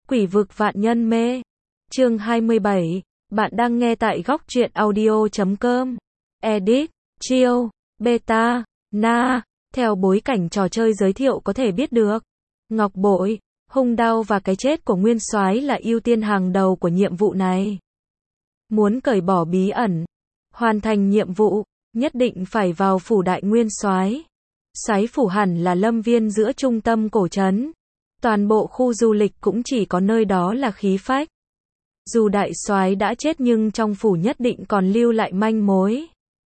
Quỷ vực vạn nhân mê. Chương 27. Bạn đang nghe tại góc truyện audio.com. Edit, chill, beta, na. Theo bối cảnh trò chơi giới thiệu có thể biết được, ngọc bội, hung đao và cái chết của Nguyên Soái là ưu tiên hàng đầu của nhiệm vụ này. Muốn cởi bỏ bí ẩn, hoàn thành nhiệm vụ, nhất định phải vào phủ đại Nguyên Soái. Soái phủ hẳn là lâm viên giữa trung tâm cổ trấn. Toàn bộ khu du lịch cũng chỉ có nơi đó là khí phách. Dù đại soái đã chết nhưng trong phủ nhất định còn lưu lại manh mối.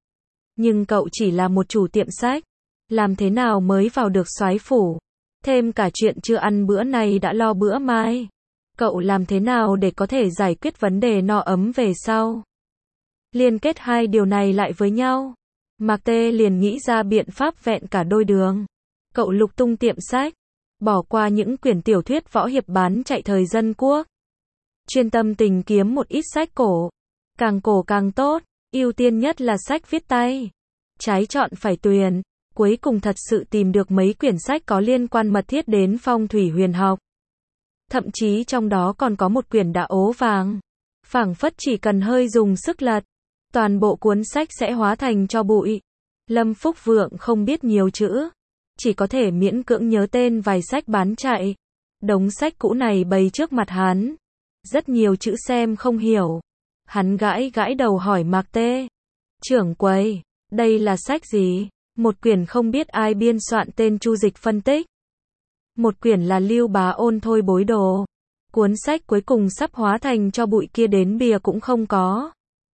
Nhưng cậu chỉ là một chủ tiệm sách, làm thế nào mới vào được soái phủ? Thêm cả chuyện chưa ăn bữa nay đã lo bữa mai. Cậu làm thế nào để có thể giải quyết vấn đề no ấm về sau? Liên kết hai điều này lại với nhau, Mạc Tê liền nghĩ ra biện pháp vẹn cả đôi đường. Cậu lục tung tiệm sách, bỏ qua những quyển tiểu thuyết võ hiệp bán chạy thời dân quốc, chuyên tâm tìm kiếm một ít sách cổ. Càng cổ càng tốt, ưu tiên nhất là sách viết tay. Trái chọn phải tuyền, cuối cùng thật sự tìm được mấy quyển sách có liên quan mật thiết đến phong thủy huyền học. Thậm chí trong đó còn có một quyển đã ố vàng. Phảng phất chỉ cần hơi dùng sức lật, toàn bộ cuốn sách sẽ hóa thành tro bụi. Lâm Phúc Vượng không biết nhiều chữ, chỉ có thể miễn cưỡng nhớ tên vài sách bán chạy. Đống sách cũ này bày trước mặt hắn, rất nhiều chữ xem không hiểu. Hắn gãi gãi đầu hỏi Mạc Tê: "Trưởng quầy, đây là sách gì?" Một quyển không biết ai biên soạn tên Chu Dịch phân tích. Một quyển là Lưu Bá Ôn thôi bối đồ. Cuốn sách cuối cùng sắp hóa thành tro bụi kia đến bìa cũng không có.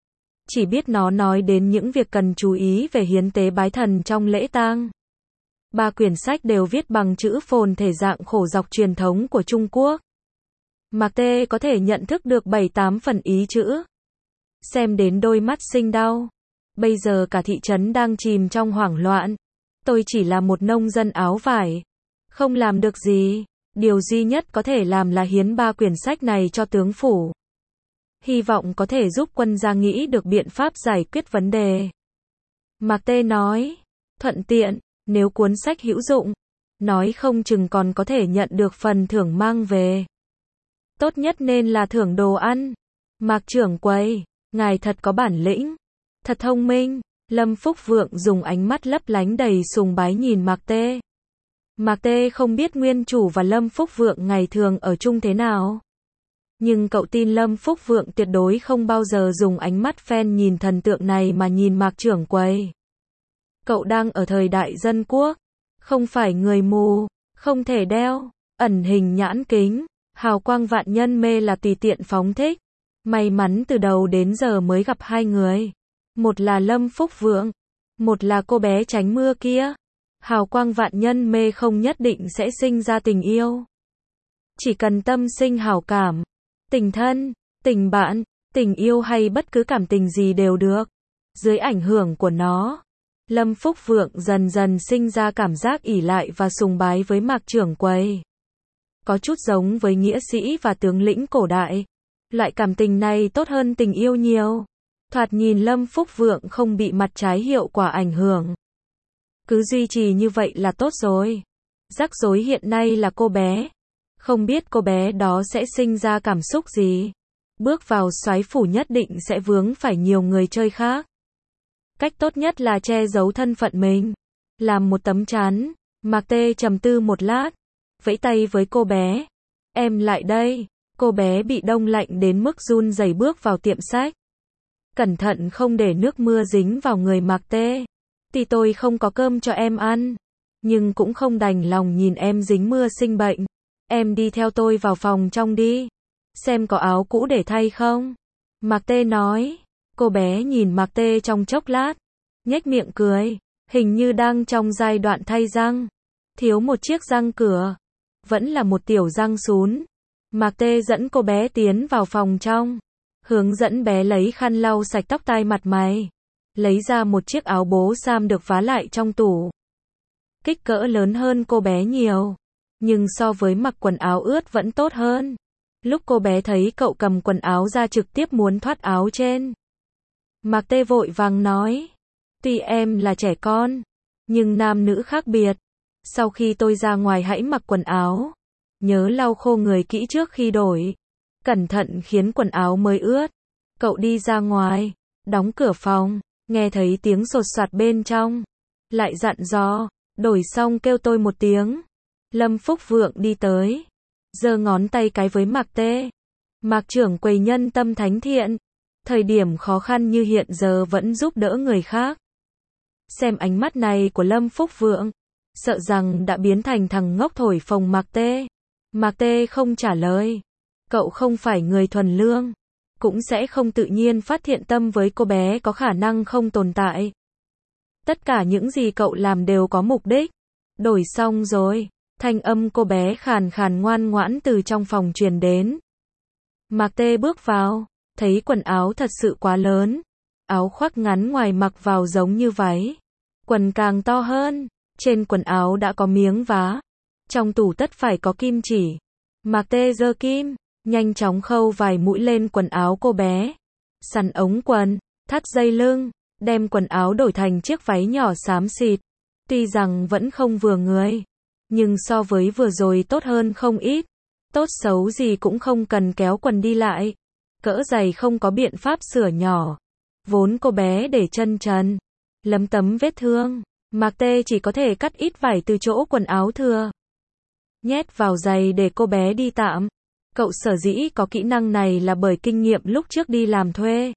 Chỉ biết nó nói đến những việc cần chú ý về hiến tế bái thần trong lễ tang. Ba quyển sách đều viết bằng chữ phồn thể dạng khổ dọc truyền thống của Trung Quốc. Mạc Tê có thể nhận thức được 7-8 phần ý chữ. Xem đến đôi mắt sinh đau. Bây giờ cả thị trấn đang chìm trong hoảng loạn. Tôi chỉ là một nông dân áo vải, không làm được gì. Điều duy nhất có thể làm là hiến 3 quyển sách này cho tướng phủ. Hy vọng có thể giúp quân gia nghĩ được biện pháp giải quyết vấn đề. Mạc Tê nói, thuận tiện, nếu cuốn sách hữu dụng, nói không chừng còn có thể nhận được phần thưởng mang về. Tốt nhất nên là thưởng đồ ăn. Mạc trưởng quầy, ngài thật có bản lĩnh, thật thông minh. Lâm Phúc Vượng dùng ánh mắt lấp lánh đầy sùng bái nhìn Mạc Tê. Mạc Tê không biết nguyên chủ và Lâm Phúc Vượng ngày thường ở chung thế nào. Nhưng cậu tin Lâm Phúc Vượng tuyệt đối không bao giờ dùng ánh mắt fan nhìn thần tượng này mà nhìn Mạc trưởng quầy. Cậu đang ở thời đại dân quốc, không phải người mù, không thể đeo ẩn hình nhãn kính. Hào quang vạn nhân mê là tùy tiện phóng thích. May mắn từ đầu đến giờ mới gặp hai người. Một là Lâm Phúc Vượng, một là cô bé tránh mưa kia. Hào quang vạn nhân mê không nhất định sẽ sinh ra tình yêu. Chỉ cần tâm sinh hảo cảm, tình thân, tình bạn, tình yêu hay bất cứ cảm tình gì đều được. Dưới ảnh hưởng của nó, Lâm Phúc Vượng dần dần sinh ra cảm giác ỷ lại và sùng bái với Mạc trưởng quầy. Có chút giống với nghĩa sĩ và tướng lĩnh cổ đại. Loại cảm tình này tốt hơn tình yêu nhiều. Thoạt nhìn Lâm Phúc Vượng không bị mặt trái hiệu quả ảnh hưởng. Cứ duy trì như vậy là tốt rồi. Rắc rối hiện nay là cô bé. Không biết cô bé đó sẽ sinh ra cảm xúc gì. Bước vào soái phủ nhất định sẽ vướng phải nhiều người chơi khác. Cách tốt nhất là che giấu thân phận mình. Làm một tấm chắn. Mạc Tê trầm tư một lát, vẫy tay với cô bé. Em lại đây. Cô bé bị đông lạnh đến mức run rẩy bước vào tiệm sách. Cẩn thận không để nước mưa dính vào người Mạc Tê. Tuy tôi không có cơm cho em ăn, nhưng cũng không đành lòng nhìn em dính mưa sinh bệnh. Em đi theo tôi vào phòng trong đi. Xem có áo cũ để thay không? Mạc Tê nói. Cô bé nhìn Mạc Tê trong chốc lát, nhếch miệng cười. Hình như đang trong giai đoạn thay răng. Thiếu một chiếc răng cửa. Vẫn là một tiểu răng sún. Mạc Tê dẫn cô bé tiến vào phòng trong. Hướng dẫn bé lấy khăn lau sạch tóc tai mặt mày. Lấy ra một chiếc áo bố sam được vá lại trong tủ. Kích cỡ lớn hơn cô bé nhiều. Nhưng so với mặc quần áo ướt vẫn tốt hơn. Lúc cô bé thấy cậu cầm quần áo ra trực tiếp muốn thoát áo trên. Mạc Tê vội vàng nói. Tuy em là trẻ con, nhưng nam nữ khác biệt. Sau khi tôi ra ngoài hãy mặc quần áo. nhớ lau khô người kỹ trước khi đổi. Cẩn thận khiến quần áo mới ướt. Cậu đi ra ngoài, đóng cửa phòng, nghe thấy tiếng sột soạt bên trong. Lại dặn dò, đổi xong kêu tôi một tiếng. Lâm Phúc Vượng đi tới, giơ ngón tay cái với Mạc Tê. Mạc trưởng quầy nhân tâm thánh thiện, thời điểm khó khăn như hiện giờ vẫn giúp đỡ người khác. Xem ánh mắt này của Lâm Phúc Vượng, sợ rằng đã biến thành thằng ngốc thổi phồng Mạc Tê. Mạc Tê không trả lời. Cậu không phải người thuần lương, cũng sẽ không tự nhiên phát thiện tâm với cô bé có khả năng không tồn tại. Tất cả những gì cậu làm đều có mục đích. Đổi xong rồi, thanh âm cô bé khàn khàn ngoan ngoãn từ trong phòng truyền đến. Mạc Tê bước vào, thấy quần áo thật sự quá lớn. Áo khoác ngắn ngoài mặc vào giống như váy. Quần càng to hơn, trên quần áo đã có miếng vá. Trong tủ tất phải có kim chỉ. Mạc Tê giơ kim, nhanh chóng khâu vài mũi lên quần áo cô bé. Sắn ống quần, thắt dây lưng, đem quần áo đổi thành chiếc váy nhỏ xám xịt. Tuy rằng vẫn không vừa người, nhưng so với vừa rồi tốt hơn không ít. Tốt xấu gì cũng không cần kéo quần đi lại. Cỡ giày không có biện pháp sửa nhỏ. Vốn cô bé để chân trần, lấm tấm vết thương. Mạc Tê chỉ có thể cắt ít vải từ chỗ quần áo thừa, nhét vào giày để cô bé đi tạm. Cậu sở dĩ có kỹ năng này là bởi kinh nghiệm lúc trước đi làm thuê.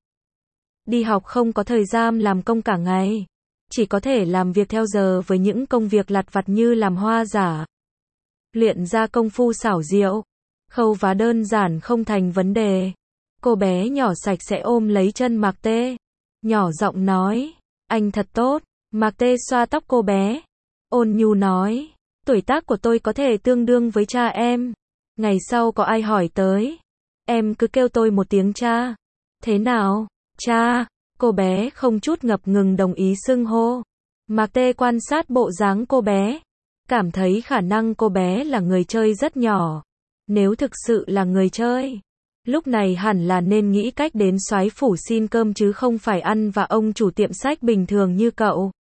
Đi học không có thời gian làm công cả ngày, chỉ có thể làm việc theo giờ với những công việc lặt vặt như làm hoa giả. Luyện ra công phu xảo diệu, khâu vá đơn giản không thành vấn đề. Cô bé nhỏ sạch sẽ ôm lấy chân Mạc Tê, nhỏ giọng nói, anh thật tốt. Mạc Tê xoa tóc cô bé, ôn nhu nói, tuổi tác của tôi có thể tương đương với cha em. Ngày sau có ai hỏi tới, em cứ kêu tôi một tiếng cha. Thế nào, cha? Cô bé không chút ngập ngừng đồng ý xưng hô. Mạc Tê quan sát bộ dáng cô bé, cảm thấy khả năng cô bé là người chơi rất nhỏ. Nếu thực sự là người chơi, lúc này hẳn là nên nghĩ cách đến soái phủ xin cơm chứ không phải ăn và ông chủ tiệm sách bình thường như cậu.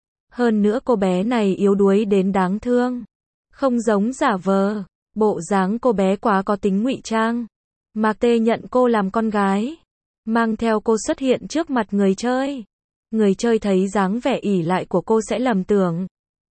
Hơn nữa cô bé này yếu đuối đến đáng thương, không giống giả vờ. Bộ dáng cô bé quá có tính ngụy trang. Mạc Tê nhận cô làm con gái, mang theo cô xuất hiện trước mặt người chơi. Người chơi thấy dáng vẻ ỷ lại của cô sẽ lầm tưởng.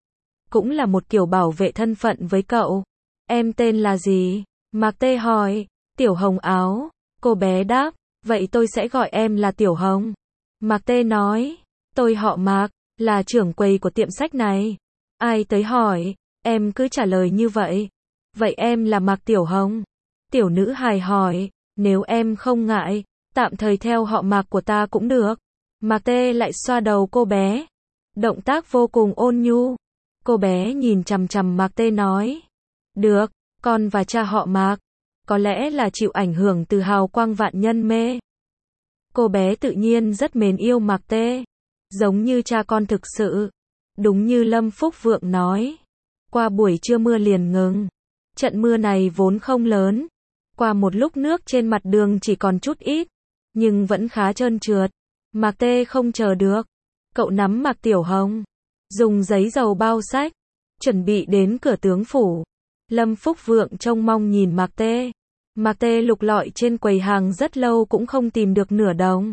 Cũng là một kiểu bảo vệ thân phận với cậu. Em tên là gì? Mạc Tê hỏi. Tiểu Hồng Áo. Cô bé đáp, vậy tôi sẽ gọi em là Tiểu Hồng. Mạc Tê nói, tôi họ Mạc, là trưởng quầy của tiệm sách này. Ai tới hỏi, em cứ trả lời như vậy. Vậy em là Mạc Tiểu Hồng. Tiểu nữ hài hỏi, nếu em không ngại, tạm thời theo họ Mạc của ta cũng được. Mạc Tê lại xoa đầu cô bé. Động tác vô cùng ôn nhu. Cô bé nhìn chằm chằm Mạc Tê nói, được, con và cha họ Mạc. Có lẽ là chịu ảnh hưởng từ hào quang vạn nhân mê. Cô bé tự nhiên rất mến yêu Mạc Tê, giống như cha con thực sự. Đúng như Lâm Phúc Vượng nói, qua buổi trưa mưa liền ngừng. Trận mưa này vốn không lớn. Qua một lúc nước trên mặt đường chỉ còn chút ít, nhưng vẫn khá trơn trượt. Mạc Tê không chờ được. Cậu nắm Mạc Tiểu Hồng, dùng giấy dầu bao sách, chuẩn bị đến cửa tướng phủ. Lâm Phúc Vượng trông mong nhìn Mạc Tê. Mạc Tê lục lọi trên quầy hàng rất lâu cũng không tìm được nửa đồng.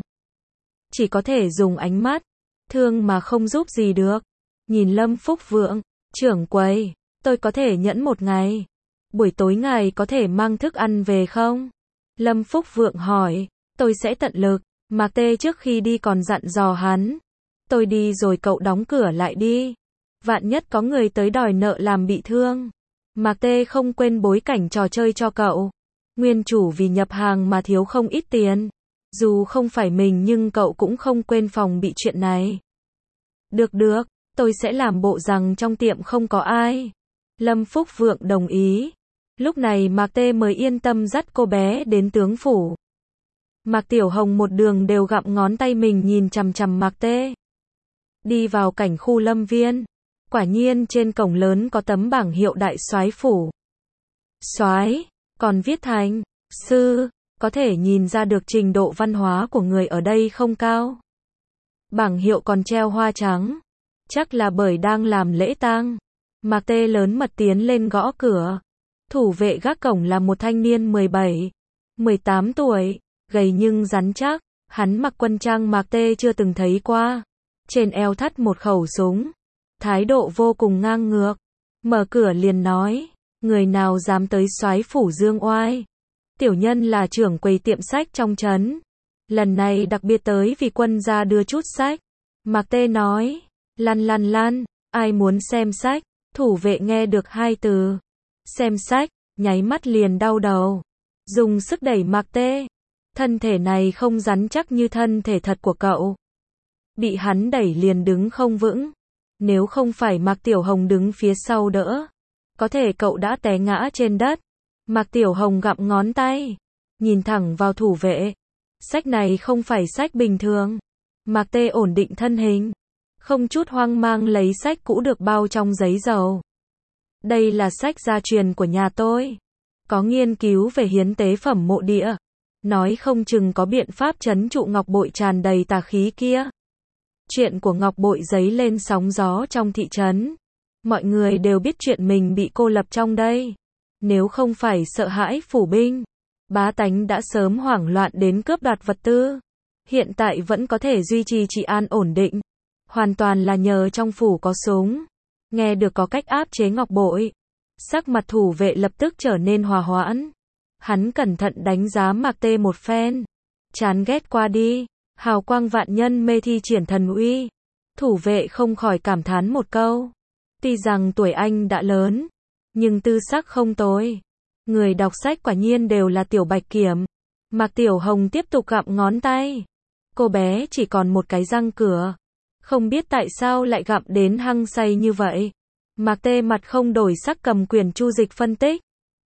Chỉ có thể dùng ánh mắt, thương mà không giúp gì được. Nhìn Lâm Phúc Vượng, trưởng quầy, tôi có thể nhẫn một ngày. Buổi tối ngài có thể mang thức ăn về không? Lâm Phúc Vượng hỏi, tôi sẽ tận lực. Mạc Tê trước khi đi còn dặn dò hắn. Tôi đi rồi cậu đóng cửa lại đi. Vạn nhất có người tới đòi nợ làm bị thương. Mạc Tê không quên bối cảnh trò chơi cho cậu. Nguyên chủ vì nhập hàng mà thiếu không ít tiền. Dù không phải mình nhưng cậu cũng không quên phòng bị chuyện này. Được, tôi sẽ làm bộ rằng trong tiệm không có ai. Lâm Phúc Vượng đồng ý. Lúc này Mạc Tê mới yên tâm dắt cô bé đến tướng phủ. Mạc Tiểu Hồng một đường đều gặm ngón tay mình nhìn chằm chằm Mạc Tê. Đi vào cảnh khu lâm viên. Quả nhiên trên cổng lớn có tấm bảng hiệu đại soái phủ. Soái, còn viết thành sư, có thể nhìn ra được trình độ văn hóa của người ở đây không cao. Bảng hiệu còn treo hoa trắng. Chắc là bởi đang làm lễ tang. Mạc Tê lớn mật tiến lên gõ cửa. Thủ vệ gác cổng là một thanh niên 17, 18 tuổi, gầy nhưng rắn chắc, hắn mặc quân trang Mạc Tê chưa từng thấy qua. Trên eo thắt một khẩu súng, thái độ vô cùng ngang ngược, mở cửa liền nói, người nào dám tới soái phủ Dương Oai. Tiểu nhân là trưởng quầy tiệm sách trong trấn, lần này đặc biệt tới vì quân gia đưa chút sách. Mạc Tê nói, lăn, ai muốn xem sách? Thủ vệ nghe được hai từ, xem sách, nháy mắt liền đau đầu, dùng sức đẩy Mạc Tê. Thân thể này không rắn chắc như thân thể thật của cậu. Bị hắn đẩy liền đứng không vững. Nếu không phải Mạc Tiểu Hồng đứng phía sau đỡ, có thể cậu đã té ngã trên đất. Mạc Tiểu Hồng gặm ngón tay, nhìn thẳng vào thủ vệ. Sách này không phải sách bình thường. Mạc Tê ổn định thân hình, không chút hoang mang lấy sách cũ được bao trong giấy dầu. Đây là sách gia truyền của nhà tôi. Có nghiên cứu về hiến tế phẩm mộ địa. Nói không chừng có biện pháp trấn trụ ngọc bội tràn đầy tà khí kia. Chuyện của ngọc bội dấy lên sóng gió trong thị trấn. Mọi người đều biết chuyện mình bị cô lập trong đây. Nếu không phải sợ hãi phủ binh, bá tánh đã sớm hoảng loạn đến cướp đoạt vật tư. Hiện tại vẫn có thể duy trì trị an ổn định. Hoàn toàn là nhờ trong phủ có súng. Nghe được có cách áp chế ngọc bội, sắc mặt thủ vệ lập tức trở nên hòa hoãn. Hắn cẩn thận đánh giá Mạc Tê một phen. Chán ghét qua đi, hào quang vạn nhân mê thi triển thần uy. Thủ vệ không khỏi cảm thán một câu. Tuy rằng tuổi anh đã lớn, nhưng tư sắc không tồi. Người đọc sách quả nhiên đều là Tiểu Bạch Kiểm. Mạc Tiểu Hồng tiếp tục gặm ngón tay. Cô bé chỉ còn một cái răng cửa. Không biết tại sao lại gặm đến hăng say như vậy. Mạc Tê mặt không đổi sắc cầm quyển chu dịch phân tích.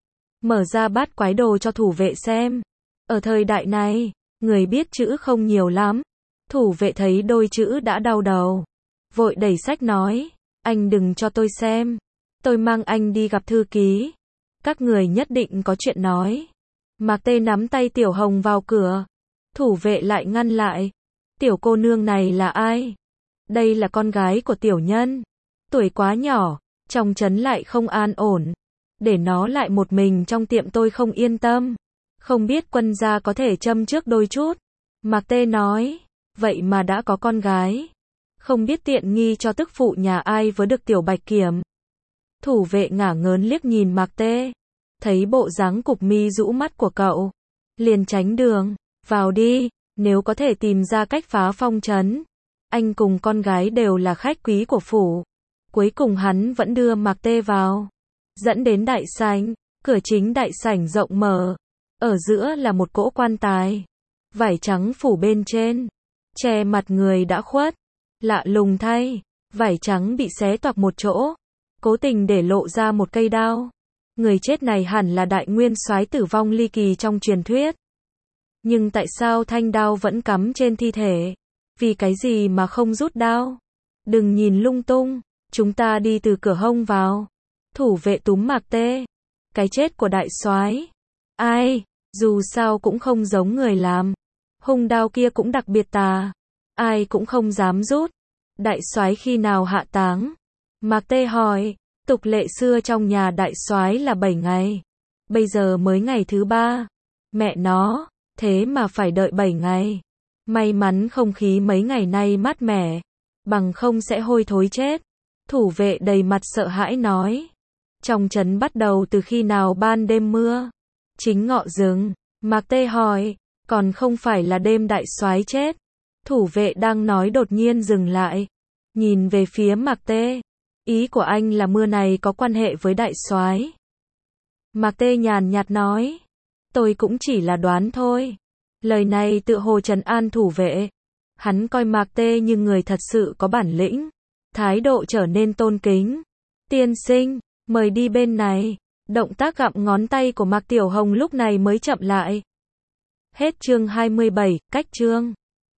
Mở ra bát quái đồ cho thủ vệ xem. Ở thời đại này, người biết chữ không nhiều lắm. Thủ vệ thấy đôi chữ đã đau đầu. Vội đẩy sách nói, anh đừng cho tôi xem. Tôi mang anh đi gặp thư ký. Các người nhất định có chuyện nói. Mạc Tê nắm tay Tiểu Hồng vào cửa. Thủ vệ lại ngăn lại. Tiểu cô nương này là ai? Đây là con gái của tiểu nhân. Tuổi quá nhỏ, trong trấn lại không an ổn. Để nó lại một mình trong tiệm tôi không yên tâm. Không biết quân gia có thể châm trước đôi chút. Mạc Tê nói, vậy mà đã có con gái. Không biết tiện nghi cho tức phụ nhà ai với được Tiểu Bạch Kiểm. Thủ vệ ngả ngớn liếc nhìn Mạc Tê. Thấy bộ dáng cụp mi rũ mắt của cậu. Liền tránh đường, vào đi, nếu có thể tìm ra cách phá phong trấn. Anh cùng con gái đều là khách quý của phủ. Cuối cùng hắn vẫn đưa Mạc Tê vào. Dẫn đến đại sảnh, cửa chính đại sảnh rộng mở. Ở giữa là một cỗ quan tài. Vải trắng phủ bên trên. Che mặt người đã khuất. Lạ lùng thay, vải trắng bị xé toạc một chỗ. Cố tình để lộ ra một cây đao. Người chết này hẳn là đại nguyên soái tử vong ly kỳ trong truyền thuyết. Nhưng tại sao thanh đao vẫn cắm trên thi thể? Vì cái gì mà không rút đao? Đừng nhìn lung tung, chúng ta đi từ cửa hông vào. Thủ vệ túm Mạc Tê. Cái chết của đại soái, ai, dù sao cũng không giống người làm. Hung đao kia cũng đặc biệt tà, ai cũng không dám rút. Đại soái khi nào hạ táng? Mạc Tê hỏi. Tục lệ xưa trong nhà đại soái là 7 ngày. Bây giờ mới ngày thứ 3. Mẹ nó, thế mà phải đợi 7 ngày. May mắn không khí mấy ngày nay mát mẻ, bằng không sẽ hôi thối chết. Thủ vệ đầy mặt sợ hãi nói. Trong trấn bắt đầu từ khi nào ban đêm mưa? Chính ngọ rừng. Mạc Tê hỏi, còn không phải là đêm đại soái chết. Thủ vệ đang nói đột nhiên dừng lại, nhìn về phía Mạc Tê. Ý của anh là mưa này có quan hệ với đại soái? Mạc Tê nhàn nhạt nói, tôi cũng chỉ là đoán thôi. Lời này tự hồ trấn an thủ vệ. Hắn coi Mạc Tê như người thật sự có bản lĩnh. Thái độ trở nên tôn kính. Tiên sinh, mời đi bên này. Động tác gặm ngón tay của Mạc Tiểu Hồng lúc này mới chậm lại. Hết chương 27, cách chương.